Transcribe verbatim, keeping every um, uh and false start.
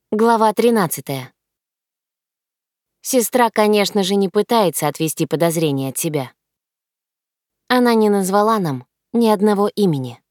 Глава тринадцатая. Сестра, конечно же, не пытается отвести подозрения от себя. Она не назвала нам ни одного имени.